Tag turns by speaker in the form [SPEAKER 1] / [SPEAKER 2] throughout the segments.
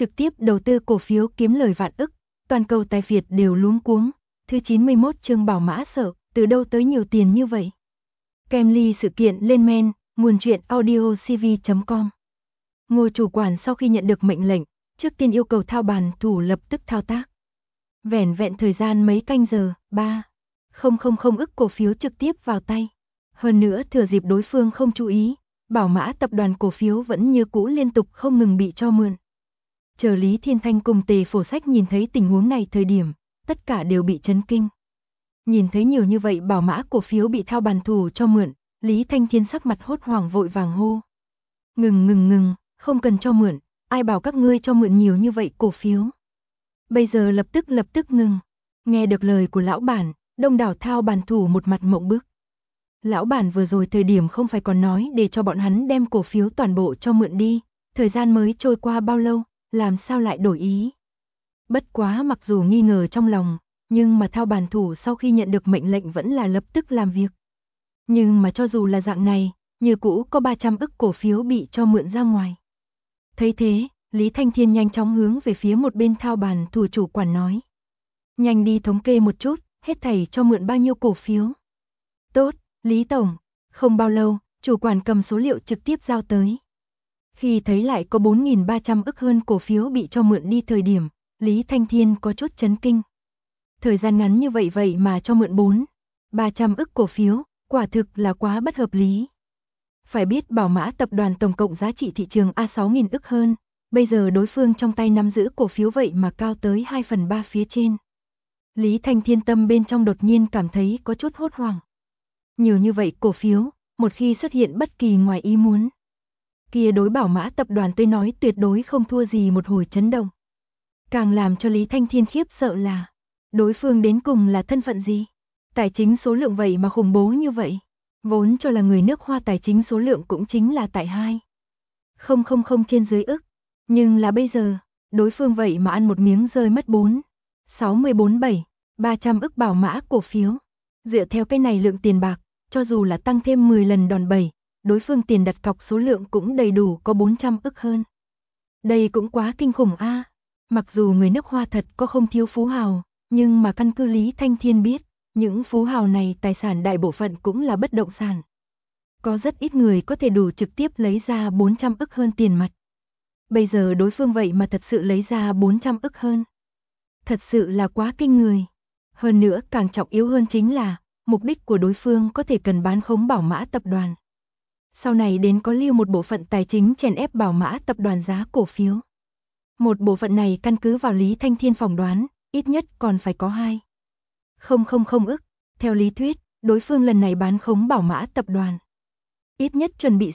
[SPEAKER 1] trực tiếp đầu tư cổ phiếu kiếm lời vạn ức, toàn cầu tài phiệt đều luống cuống. Thứ 91 chương Bảo Mã sợ, từ đâu tới nhiều tiền như vậy? Kemly sự kiện lên men, nguồn truyện audio cv.com. Ngô chủ quản sau khi nhận được mệnh lệnh, trước tiên yêu cầu thao bàn thủ lập tức thao tác. Vẻn vẹn thời gian mấy canh giờ, 3,000 ức cổ phiếu trực tiếp vào tay. Hơn nữa thừa dịp đối phương không chú ý, Bảo Mã tập đoàn cổ phiếu vẫn như cũ liên tục không ngừng bị cho mượn. Chờ Lý Thiên Thanh cùng Tề Phổ Sách nhìn thấy tình huống này thời điểm, tất cả đều bị chấn kinh. Nhìn thấy nhiều như vậy Bảo Mã cổ phiếu bị thao bàn thủ cho mượn, Lý Thanh Thiên sắc mặt hốt hoảng vội vàng hô. Ngừng, không cần cho mượn, ai bảo các ngươi cho mượn nhiều như vậy cổ phiếu. Bây giờ lập tức ngừng. Nghe được lời của lão bản, đông đảo thao bàn thủ một mặt mộng bức. Lão bản vừa rồi thời điểm không phải còn nói để cho bọn hắn đem cổ phiếu toàn bộ cho mượn đi, thời gian mới trôi qua bao lâu, làm sao lại đổi ý. Bất quá mặc dù nghi ngờ trong lòng, nhưng mà thao bàn thủ sau khi nhận được mệnh lệnh vẫn là lập tức làm việc. Nhưng mà cho dù là dạng này, như cũ có 300 ức cổ phiếu bị cho mượn ra ngoài. Thấy thế, Lý Thanh Thiên nhanh chóng hướng về phía một bên thao bàn thủ chủ quản nói. Nhanh đi thống kê một chút, hết thảy cho mượn bao nhiêu cổ phiếu. Tốt, Lý Tổng. Không bao lâu, chủ quản cầm số liệu trực tiếp giao tới. Khi thấy lại có 4.300 ức hơn cổ phiếu bị cho mượn đi thời điểm, Lý Thanh Thiên có chút chấn kinh. Thời gian ngắn như vậy mà cho mượn 4.300 ức cổ phiếu, quả thực là quá bất hợp lý. Phải biết Bảo Mã tập đoàn tổng cộng giá trị thị trường A6.000 ức hơn, bây giờ đối phương trong tay nắm giữ cổ phiếu vậy mà cao tới 2/3 phía trên. Lý Thanh Thiên tâm bên trong đột nhiên cảm thấy có chút hốt hoảng. Nhiều như vậy cổ phiếu, một khi xuất hiện bất kỳ ngoài ý muốn, kia đối Bảo Mã tập đoàn tôi nói tuyệt đối không thua gì một hồi chấn động. Càng làm cho Lý Thanh Thiên khiếp sợ là, đối phương đến cùng là thân phận gì? Tài chính số lượng vậy mà khủng bố như vậy. Vốn cho là người nước Hoa tài chính số lượng cũng chính là tại 2,000 trên dưới ức. Nhưng là bây giờ, đối phương vậy mà ăn một miếng rơi mất 300 ức Bảo Mã cổ phiếu. Dựa theo cái này lượng tiền bạc, cho dù là tăng thêm 10 lần đòn bẩy, đối phương tiền đặt cọc số lượng cũng đầy đủ có 400 ức hơn. Đây cũng quá kinh khủng a. Mặc dù người nước Hoa thật có không thiếu phú hào, nhưng mà căn cứ Lý Thanh Thiên biết, những phú hào này tài sản đại bộ phận cũng là bất động sản. Có rất ít người có thể đủ trực tiếp lấy ra 400 ức hơn tiền mặt. Bây giờ đối phương vậy mà thật sự lấy ra 400 ức hơn. Thật sự là quá kinh người. Hơn nữa càng trọng yếu hơn chính là, mục đích của đối phương có thể cần bán khống Bảo Mã tập đoàn. Sau này đến có lưu một bộ phận tài chính chèn ép Bảo Mã tập đoàn giá cổ phiếu. Một bộ phận này căn cứ vào Lý Thanh Thiên phỏng đoán, ít nhất còn phải có 2,000 ức. Theo lý thuyết, đối phương lần này bán khống Bảo Mã tập đoàn. Ít nhất chuẩn bị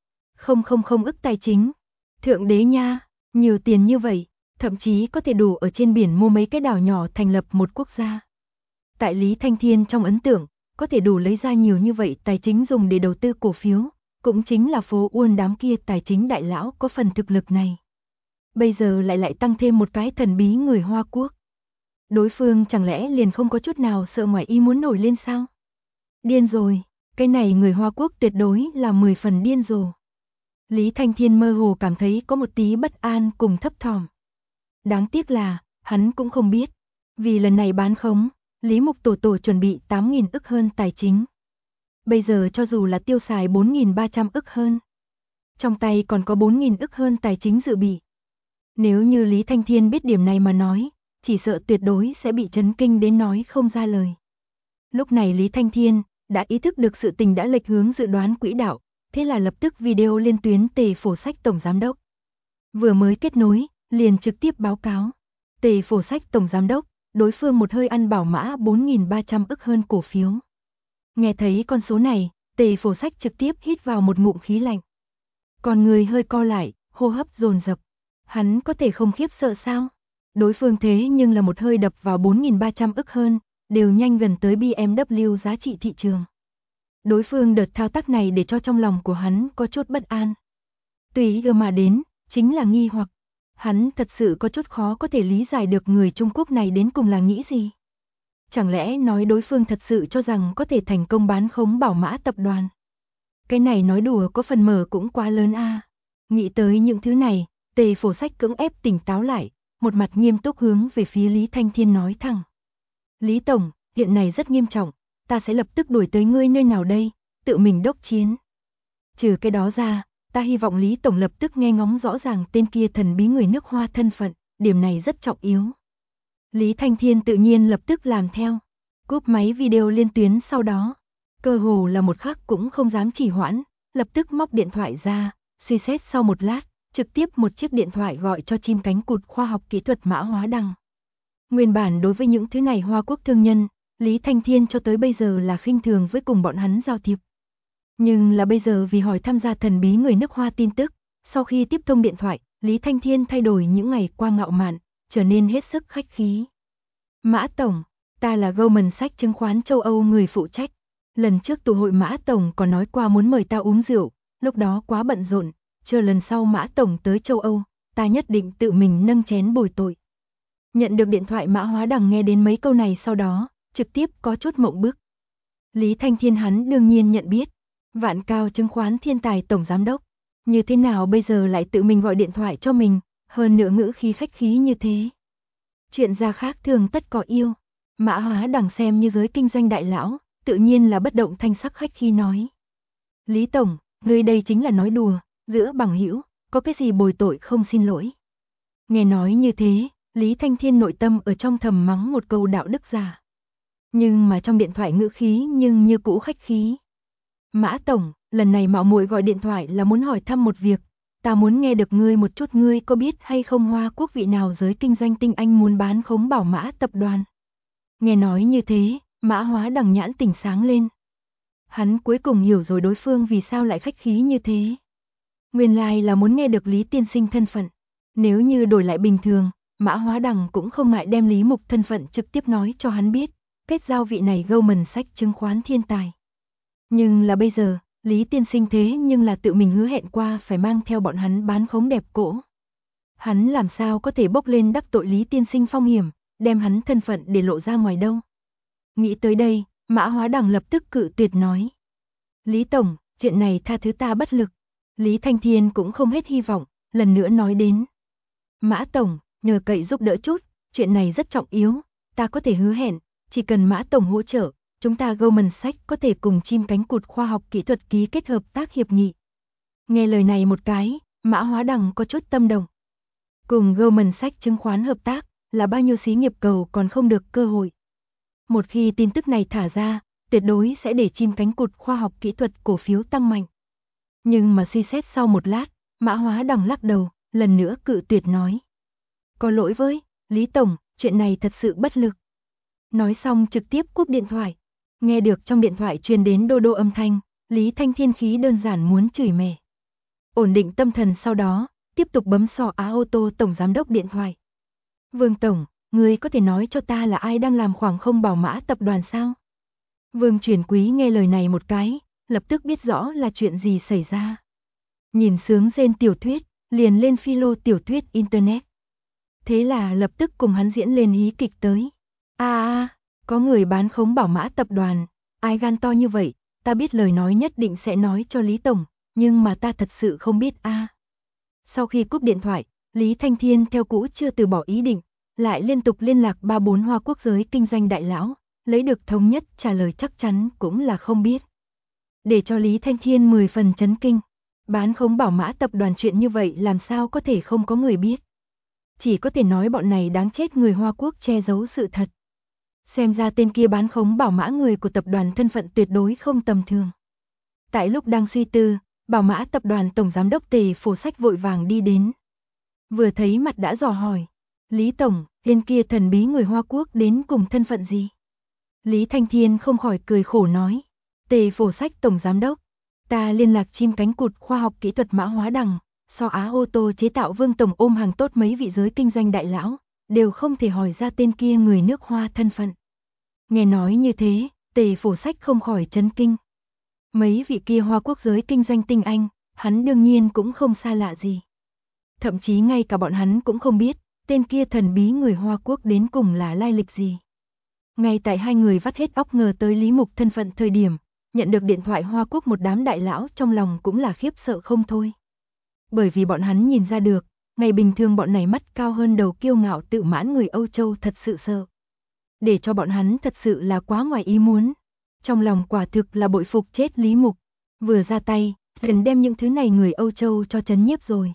[SPEAKER 1] 6,000 ức tài chính. Thượng đế nha, nhiều tiền như vậy, thậm chí có thể đủ ở trên biển mua mấy cái đảo nhỏ thành lập một quốc gia. Tại Lý Thanh Thiên trong ấn tượng, có thể đủ lấy ra nhiều như vậy tài chính dùng để đầu tư cổ phiếu, cũng chính là phố Uôn đám kia tài chính đại lão có phần thực lực này. Bây giờ lại tăng thêm một cái thần bí người Hoa Quốc. Đối phương chẳng lẽ liền không có chút nào sợ ngoài ý muốn nổi lên sao? Điên rồi, cái này người Hoa Quốc tuyệt đối là 10 phần điên rồ. Lý Thanh Thiên mơ hồ cảm thấy có một tí bất an cùng thấp thỏm. Đáng tiếc là, hắn cũng không biết, vì lần này bán khống, Lý Mục Tổ chuẩn bị 8.000 ức hơn tài chính. Bây giờ cho dù là tiêu xài 4.300 ức hơn, trong tay còn có 4.000 ức hơn tài chính dự bị. Nếu như Lý Thanh Thiên biết điểm này mà nói, chỉ sợ tuyệt đối sẽ bị chấn kinh đến nói không ra lời. Lúc này Lý Thanh Thiên đã ý thức được sự tình đã lệch hướng dự đoán quỹ đạo, thế là lập tức video liên tuyến Tề Phổ Sách tổng giám đốc. Vừa mới kết nối, liền trực tiếp báo cáo. Tề Phổ Sách tổng giám đốc, đối phương một hơi ăn Bảo Mã 4.300 ức hơn cổ phiếu. Nghe thấy con số này, Tề Phổ Sách trực tiếp hít vào một ngụm khí lạnh. Còn người hơi co lại, hô hấp dồn dập. Hắn có thể không khiếp sợ sao? Đối phương thế nhưng là một hơi đập vào 4.300 ức hơn, đều nhanh gần tới BMW giá trị thị trường. Đối phương đợt thao tác này để cho trong lòng của hắn có chút bất an. Tùy mà đến, chính là nghi hoặc. Hắn thật sự có chút khó có thể lý giải được người Trung Quốc này đến cùng là nghĩ gì. Chẳng lẽ nói đối phương thật sự cho rằng có thể thành công bán khống Bảo Mã tập đoàn. Cái này nói đùa có phần mở cũng quá lớn a. Nghĩ tới những thứ này, Tề Phổ Sách cưỡng ép tỉnh táo lại, một mặt nghiêm túc hướng về phía Lý Thanh Thiên nói thẳng. Lý Tổng, hiện này rất nghiêm trọng, ta sẽ lập tức đuổi tới ngươi nơi nào đây, tự mình đốc chiến. Trừ cái đó ra, ta hy vọng Lý Tổng lập tức nghe ngóng rõ ràng tên kia thần bí người nước Hoa thân phận, điểm này rất trọng yếu. Lý Thanh Thiên tự nhiên lập tức làm theo, cúp máy video liên tuyến sau đó. Cơ hồ là một khắc cũng không dám trì hoãn, lập tức móc điện thoại ra, suy xét sau một lát, trực tiếp một chiếc điện thoại gọi cho chim cánh cụt khoa học kỹ thuật Mã Hóa Đằng. Nguyên bản đối với những thứ này Hoa Quốc thương nhân, Lý Thanh Thiên cho tới bây giờ là khinh thường với cùng bọn hắn giao thiệp. Nhưng là bây giờ vì hỏi tham gia thần bí người nước Hoa tin tức, sau khi tiếp thông điện thoại, Lý Thanh Thiên thay đổi những ngày qua ngạo mạn, trở nên hết sức khách khí. Mã Tổng, ta là Goldman Sachs chứng khoán châu Âu người phụ trách. Lần trước tụ hội Mã Tổng còn nói qua muốn mời ta uống rượu, lúc đó quá bận rộn, chờ lần sau Mã Tổng tới châu Âu, ta nhất định tự mình nâng chén bồi tội. Nhận được điện thoại Mã Hóa Đằng nghe đến mấy câu này sau đó, trực tiếp có chút mộng bức. Lý Thanh Thiên hắn đương nhiên nhận biết, Vạn Cao chứng khoán thiên tài tổng giám đốc, như thế nào bây giờ lại tự mình gọi điện thoại cho mình, hơn nữa ngữ khí khách khí như thế. Chuyện gia khác thường tất có yêu, Mã Hóa Đằng xem như giới kinh doanh đại lão, tự nhiên là bất động thanh sắc khách khi nói. Lý Tổng, ngươi đây chính là nói đùa, giữa bằng hữu, có cái gì bồi tội không xin lỗi. Nghe nói như thế, Lý Thanh Thiên nội tâm ở trong thầm mắng một câu đạo đức giả. Nhưng mà trong điện thoại ngữ khí nhưng như cũ khách khí. Mã Tổng, lần này mạo muội gọi điện thoại là muốn hỏi thăm một việc, ta muốn nghe được ngươi một chút, ngươi có biết hay không Hoa Quốc vị nào giới kinh doanh tinh anh muốn bán khống Bảo Mã tập đoàn. Nghe nói như thế, Mã Hóa Đằng nhãn tỉnh sáng lên. Hắn cuối cùng hiểu rồi đối phương vì sao lại khách khí như thế. Nguyên lai là muốn nghe được Lý tiên sinh thân phận. Nếu như đổi lại bình thường, Mã Hóa Đằng cũng không ngại đem Lý Mục thân phận trực tiếp nói cho hắn biết, kết giao vị này Goldman Sachs chứng khoán thiên tài. Nhưng là bây giờ, Lý tiên sinh thế nhưng là tự mình hứa hẹn qua phải mang theo bọn hắn bán khống đẹp cỗ. Hắn làm sao có thể bốc lên đắc tội Lý tiên sinh phong hiểm, đem hắn thân phận để lộ ra ngoài đâu. Nghĩ tới đây, Mã Hóa Đằng lập tức cự tuyệt nói. Lý Tổng, chuyện này tha thứ ta bất lực. Lý Thanh Thiên cũng không hết hy vọng, lần nữa nói đến. Mã Tổng, nhờ cậy giúp đỡ chút, chuyện này rất trọng yếu, ta có thể hứa hẹn, chỉ cần Mã Tổng hỗ trợ, chúng ta Goldman Sachs có thể cùng chim cánh cụt khoa học kỹ thuật ký kết hợp tác hiệp nghị. Nghe lời này một cái, Mã Hóa Đằng có chút tâm động. Cùng Goldman Sachs chứng khoán hợp tác, là bao nhiêu xí nghiệp cầu còn không được cơ hội. Một khi tin tức này thả ra, tuyệt đối sẽ để chim cánh cụt khoa học kỹ thuật cổ phiếu tăng mạnh. Nhưng mà suy xét sau một lát, Mã Hóa Đằng lắc đầu, lần nữa cự tuyệt nói. Có lỗi với, Lý Tổng, chuyện này thật sự bất lực. Nói xong trực tiếp cúp điện thoại. Nghe được trong điện thoại truyền đến đô đô âm thanh, Lý Thanh Thiên khí đơn giản muốn chửi mẹ. Ổn định tâm thần sau đó, tiếp tục bấm sò Á ô tô tổng giám đốc điện thoại. Vương Tổng, ngươi có thể nói cho ta là ai đang làm khoảng không Bảo Mã tập đoàn sao? Vương Truyền Quý nghe lời này một cái, lập tức biết rõ là chuyện gì xảy ra. Nhìn sướng rên tiểu thuyết, liền lên philo tiểu thuyết internet. Thế là lập tức cùng hắn diễn lên hí kịch tới. Có người bán khống Bảo Mã tập đoàn, ai gan to như vậy, ta biết lời nói nhất định sẽ nói cho Lý Tổng, nhưng mà ta thật sự không biết Sau khi cúp điện thoại, Lý Thanh Thiên theo cũ chưa từ bỏ ý định, lại liên tục liên lạc 3-4 Hoa Quốc giới kinh doanh đại lão, lấy được thống nhất trả lời chắc chắn cũng là không biết. Để cho Lý Thanh Thiên 10 phần chấn kinh, bán khống Bảo Mã tập đoàn chuyện như vậy làm sao có thể không có người biết. Chỉ có thể nói bọn này đáng chết người Hoa Quốc che giấu sự thật. Xem ra tên kia bán khống Bảo Mã người của tập đoàn thân phận tuyệt đối không tầm thường. Tại lúc đang suy tư, Bảo Mã tập đoàn tổng giám đốc Tề Phổ Sách vội vàng đi đến. Vừa thấy mặt đã dò hỏi, Lý Tổng, tên kia thần bí người Hoa Quốc đến cùng thân phận gì? Lý Thanh Thiên không khỏi cười khổ nói, Tề Phổ Sách tổng giám đốc, ta liên lạc chim cánh cụt khoa học kỹ thuật Mã Hóa Đằng, so Á ô tô chế tạo Vương Tổng ôm hàng tốt mấy vị giới kinh doanh đại lão, đều không thể hỏi ra tên kia người nước Hoa thân phận. Nghe nói như thế, Tề Phổ Sách không khỏi chấn kinh. Mấy vị kia Hoa Quốc giới kinh doanh tinh anh, hắn đương nhiên cũng không xa lạ gì. Thậm chí ngay cả bọn hắn cũng không biết, tên kia thần bí người Hoa Quốc đến cùng là lai lịch gì. Ngay tại hai người vắt hết óc ngờ tới Lý Mục thân phận thời điểm, nhận được điện thoại Hoa Quốc một đám đại lão trong lòng cũng là khiếp sợ không thôi. Bởi vì bọn hắn nhìn ra được, Ngày bình thường bọn này mắt cao hơn đầu kiêu ngạo tự mãn người Âu Châu thật sự sợ. Để cho bọn hắn thật sự là quá ngoài ý muốn. Trong lòng quả thực là bội phục chết Lý Mục. Vừa ra tay, liền đem những thứ này người Âu Châu cho chấn nhiếp rồi.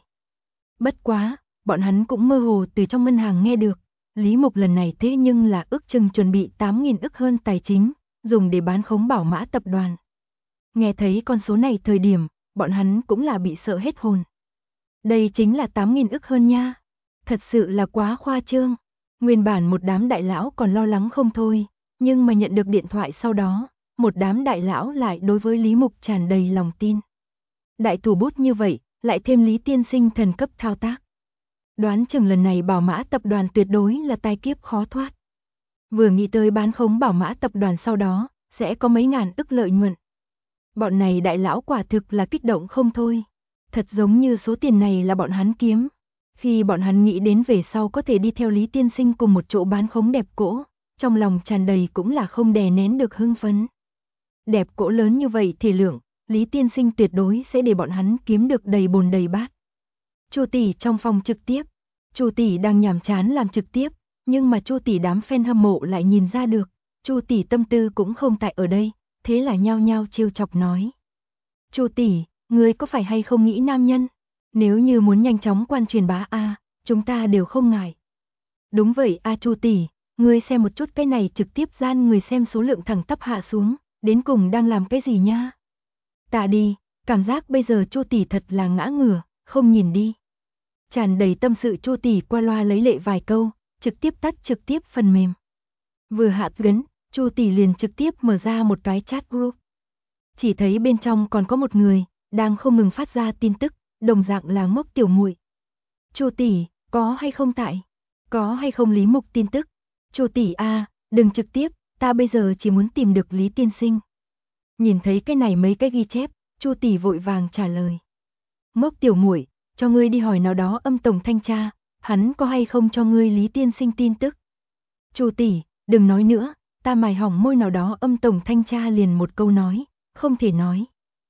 [SPEAKER 1] Bất quá, bọn hắn cũng mơ hồ từ trong ngân hàng nghe được. Lý Mục lần này thế nhưng là ước chừng chuẩn bị 8.000 ức hơn tài chính, dùng để bán khống Bảo Mã tập đoàn. Nghe thấy con số này thời điểm, bọn hắn cũng là bị sợ hết hồn. Đây chính là 8.000 ức hơn nha. Thật sự là quá khoa trương. Nguyên bản một đám đại lão còn lo lắng không thôi, nhưng mà nhận được điện thoại sau đó, một đám đại lão lại đối với Lý Mục tràn đầy lòng tin. Đại thủ bút như vậy, lại thêm Lý tiên sinh thần cấp thao tác. Đoán chừng lần này Bảo Mã tập đoàn tuyệt đối là tai kiếp khó thoát. Vừa nghĩ tới bán khống Bảo Mã tập đoàn sau đó, sẽ có mấy ngàn ức lợi nhuận. Bọn này đại lão quả thực là kích động không thôi. Thật giống như số tiền này là bọn hắn kiếm. Khi bọn hắn nghĩ đến về sau có thể đi theo Lý tiên sinh cùng một chỗ bán khống đẹp cỗ, trong lòng tràn đầy cũng là không đè nén được hưng phấn. Đẹp cỗ lớn như vậy thể lượng, Lý tiên sinh tuyệt đối sẽ để bọn hắn kiếm được đầy bồn đầy bát. Chu tỷ trong phòng trực tiếp, Chu tỷ đang nhàm chán làm trực tiếp, nhưng mà Chu tỷ đám fan hâm mộ lại nhìn ra được, Chu tỷ tâm tư cũng không tại ở đây, thế là nhao nhao trêu chọc nói: "Chu tỷ, ngươi có phải hay không nghĩ nam nhân? Nếu như muốn nhanh chóng quan truyền bá chúng ta đều không ngại." "Đúng vậy Chu tỷ, ngươi xem một chút cái này trực tiếp gian người xem số lượng thẳng tắp hạ xuống, đến cùng đang làm cái gì nha?" "Ta đi, cảm giác bây giờ Chu tỷ thật là ngã ngửa, không nhìn đi." Tràn đầy tâm sự Chu tỷ qua loa lấy lệ vài câu, trực tiếp tắt trực tiếp phần mềm. Vừa hạ tuyến, Chu tỷ liền trực tiếp mở ra một cái chat group. Chỉ thấy bên trong còn có một người đang không ngừng phát ra tin tức, đồng dạng là Ngốc tiểu muội. "Chu tỷ, có hay không tại? Có hay không Lý Mục tin tức? Chu tỷ đừng trực tiếp, ta bây giờ chỉ muốn tìm được Lý tiên sinh." Nhìn thấy cái này mấy cái ghi chép, Chu tỷ vội vàng trả lời: "Ngốc tiểu muội, cho ngươi đi hỏi nào đó Âm tổng thanh tra, hắn có hay không cho ngươi Lý tiên sinh tin tức." "Chu tỷ, đừng nói nữa, ta mài hỏng môi nào đó Âm tổng thanh tra liền một câu nói, không thể nói."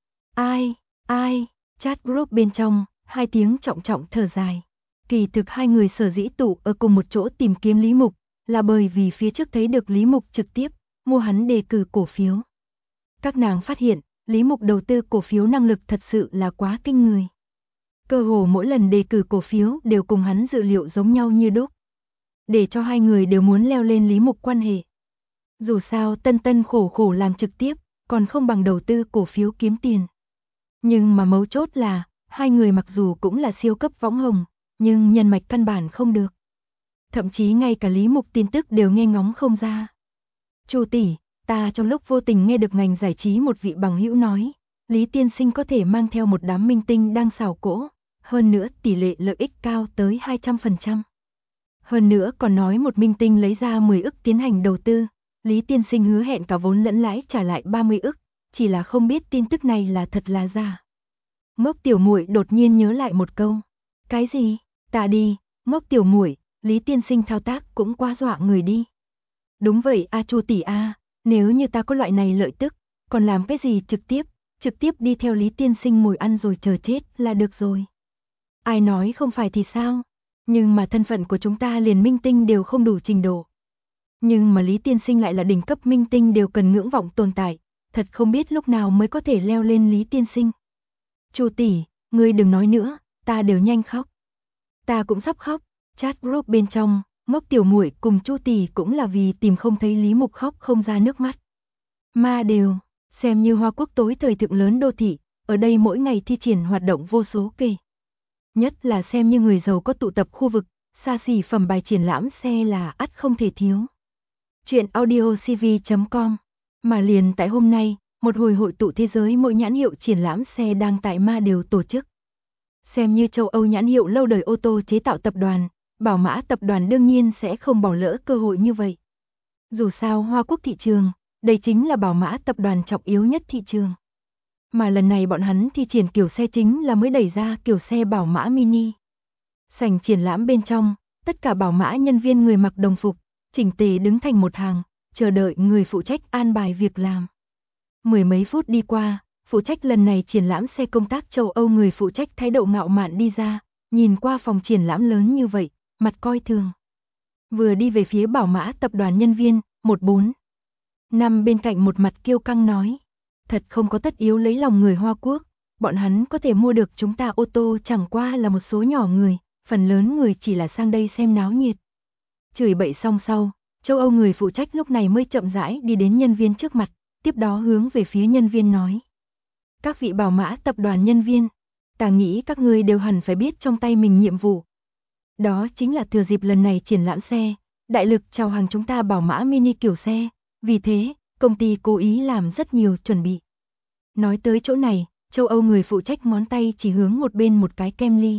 [SPEAKER 1] Ai, chat group bên trong, hai tiếng trọng trọng thở dài. Kỳ thực hai người sở dĩ tụ ở cùng một chỗ tìm kiếm Lý Mục, là bởi vì phía trước thấy được Lý Mục trực tiếp mua hắn đề cử cổ phiếu. Các nàng phát hiện, Lý Mục đầu tư cổ phiếu năng lực thật sự là quá kinh người. Cơ hồ mỗi lần đề cử cổ phiếu đều cùng hắn dự liệu giống nhau như đúc. Để cho hai người đều muốn leo lên Lý Mục quan hệ. Dù sao tân tân khổ khổ làm trực tiếp, còn không bằng đầu tư cổ phiếu kiếm tiền. Nhưng mà mấu chốt là, hai người mặc dù cũng là siêu cấp võng hồng, nhưng nhân mạch căn bản không được. Thậm chí ngay cả Lý Mục tin tức đều nghe ngóng không ra. "Chu tỷ, ta trong lúc vô tình nghe được ngành giải trí một vị bằng hữu nói, Lý tiên sinh có thể mang theo một đám minh tinh đang xào cỗ, hơn nữa tỷ lệ lợi ích cao tới 200%. Hơn nữa còn nói một minh tinh lấy ra 10 ức tiến hành đầu tư, Lý tiên sinh hứa hẹn cả vốn lẫn lãi trả lại 30 ức, chỉ là không biết tin tức này là thật là giả." Ngốc tiểu muội đột nhiên nhớ lại một câu. "Cái gì? Ta đi, Ngốc tiểu muội, Lý tiên sinh thao tác cũng quá dọa người đi." "Đúng vậy Chu tỷ nếu như ta có loại này lợi tức, còn làm cái gì trực tiếp đi theo Lý tiên sinh ngồi ăn rồi chờ chết là được rồi." "Ai nói không phải thì sao? Nhưng mà thân phận của chúng ta liền minh tinh đều không đủ trình độ. Nhưng mà Lý tiên sinh lại là đỉnh cấp minh tinh đều cần ngưỡng vọng tồn tại, thật không biết lúc nào mới có thể leo lên Lý tiên sinh." "Chu tỷ, ngươi đừng nói nữa, ta đều nhanh khóc." "Ta cũng sắp khóc." Chat group bên trong, Ngốc tiểu muội cùng Chu tỷ cũng là vì tìm không thấy Lý Mục khóc không ra nước mắt. Ma đều, xem như Hoa Quốc tối thời thượng lớn đô thị, ở đây mỗi ngày thi triển hoạt động vô số kể. Nhất là xem như người giàu có tụ tập khu vực, xa xỉ phẩm bài triển lãm xe là ắt không thể thiếu. Chuyện audiocv.com. Mà liền tại hôm nay, một hồi hội tụ thế giới mỗi nhãn hiệu triển lãm xe đang tại Ma đều tổ chức. Xem như châu Âu nhãn hiệu lâu đời ô tô chế tạo tập đoàn, Bảo Mã tập đoàn đương nhiên sẽ không bỏ lỡ cơ hội như vậy. Dù sao Hoa Quốc thị trường, đây chính là Bảo Mã tập đoàn trọng yếu nhất thị trường. Mà lần này bọn hắn thi triển kiểu xe chính là mới đẩy ra kiểu xe Bảo Mã Mini. Sảnh triển lãm bên trong, tất cả Bảo Mã nhân viên người mặc đồng phục, chỉnh tề đứng thành một hàng, chờ đợi người phụ trách an bài việc làm. Mười mấy phút đi qua, phụ trách lần này triển lãm xe công tác châu Âu người phụ trách thái độ ngạo mạn đi ra, nhìn qua phòng triển lãm lớn như vậy, mặt coi thường. Vừa đi về phía Bảo Mã tập đoàn nhân viên, 145 bên cạnh một mặt kiêu căng nói. Thật không có tất yếu lấy lòng người Hoa Quốc, bọn hắn có thể mua được chúng ta ô tô chẳng qua là một số nhỏ người, phần lớn người chỉ là sang đây xem náo nhiệt. Chửi bậy xong sau, châu Âu người phụ trách lúc này mới chậm rãi đi đến nhân viên trước mặt, tiếp đó hướng về phía nhân viên nói. Các vị Bảo Mã tập đoàn nhân viên, ta nghĩ các ngươi đều hẳn phải biết trong tay mình nhiệm vụ. Đó chính là thừa dịp lần này triển lãm xe, đại lực chào hàng chúng ta Bảo Mã mini kiểu xe, vì thế, công ty cố ý làm rất nhiều chuẩn bị. Nói tới chỗ này, châu Âu người phụ trách ngón tay chỉ hướng một bên một cái Camry.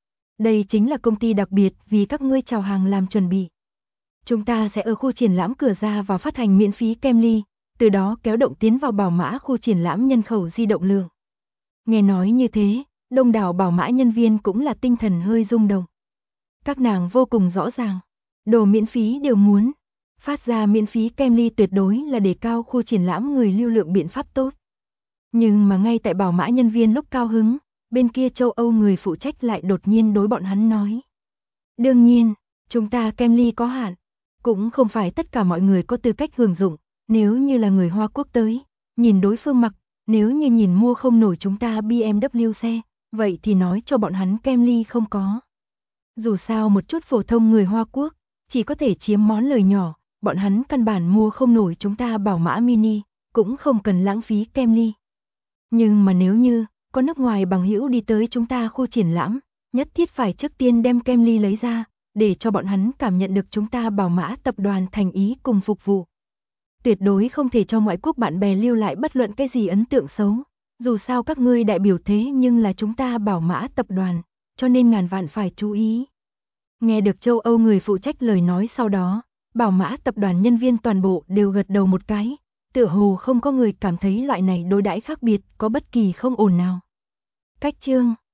[SPEAKER 1] Đây chính là công ty đặc biệt vì các ngươi chào hàng làm chuẩn bị. Chúng ta sẽ ở khu triển lãm cửa ra vào phát hành miễn phí Camry, từ đó kéo động tiến vào Bảo Mã khu triển lãm nhân khẩu di động lượng. Nghe nói như thế, đông đảo Bảo Mã nhân viên cũng là tinh thần hơi rung động. Các nàng vô cùng rõ ràng, đồ miễn phí đều muốn. Phát ra miễn phí Camry tuyệt đối là đề cao khu triển lãm người lưu lượng biện pháp tốt. Nhưng mà ngay tại Bảo Mã nhân viên lúc cao hứng, bên kia châu Âu người phụ trách lại đột nhiên đối bọn hắn nói. Đương nhiên, chúng ta Camry có hạn, cũng không phải tất cả mọi người có tư cách hưởng dụng, nếu như là người Hoa Quốc tới, nhìn đối phương mặc, nếu như nhìn mua không nổi chúng ta BMW xe, vậy thì nói cho bọn hắn Camry không có. Dù sao một chút phổ thông người Hoa Quốc, chỉ có thể chiếm món lời nhỏ, bọn hắn căn bản mua không nổi chúng ta Bảo Mã Mini, cũng không cần lãng phí Camry. Nhưng mà nếu như, có nước ngoài bằng hữu đi tới chúng ta khu triển lãm, nhất thiết phải trước tiên đem Camry lấy ra, để cho bọn hắn cảm nhận được chúng ta Bảo Mã tập đoàn thành ý cùng phục vụ. Tuyệt đối không thể cho ngoại quốc bạn bè lưu lại bất luận cái gì ấn tượng xấu, dù sao các ngươi đại biểu thế nhưng là chúng ta Bảo Mã tập đoàn, cho nên ngàn vạn phải chú ý. Nghe được châu Âu người phụ trách lời nói sau đó, Bảo Mã tập đoàn nhân viên toàn bộ đều gật đầu một cái, tựa hồ không có người cảm thấy loại này đối đãi khác biệt có bất kỳ không ổn nào. Cách chương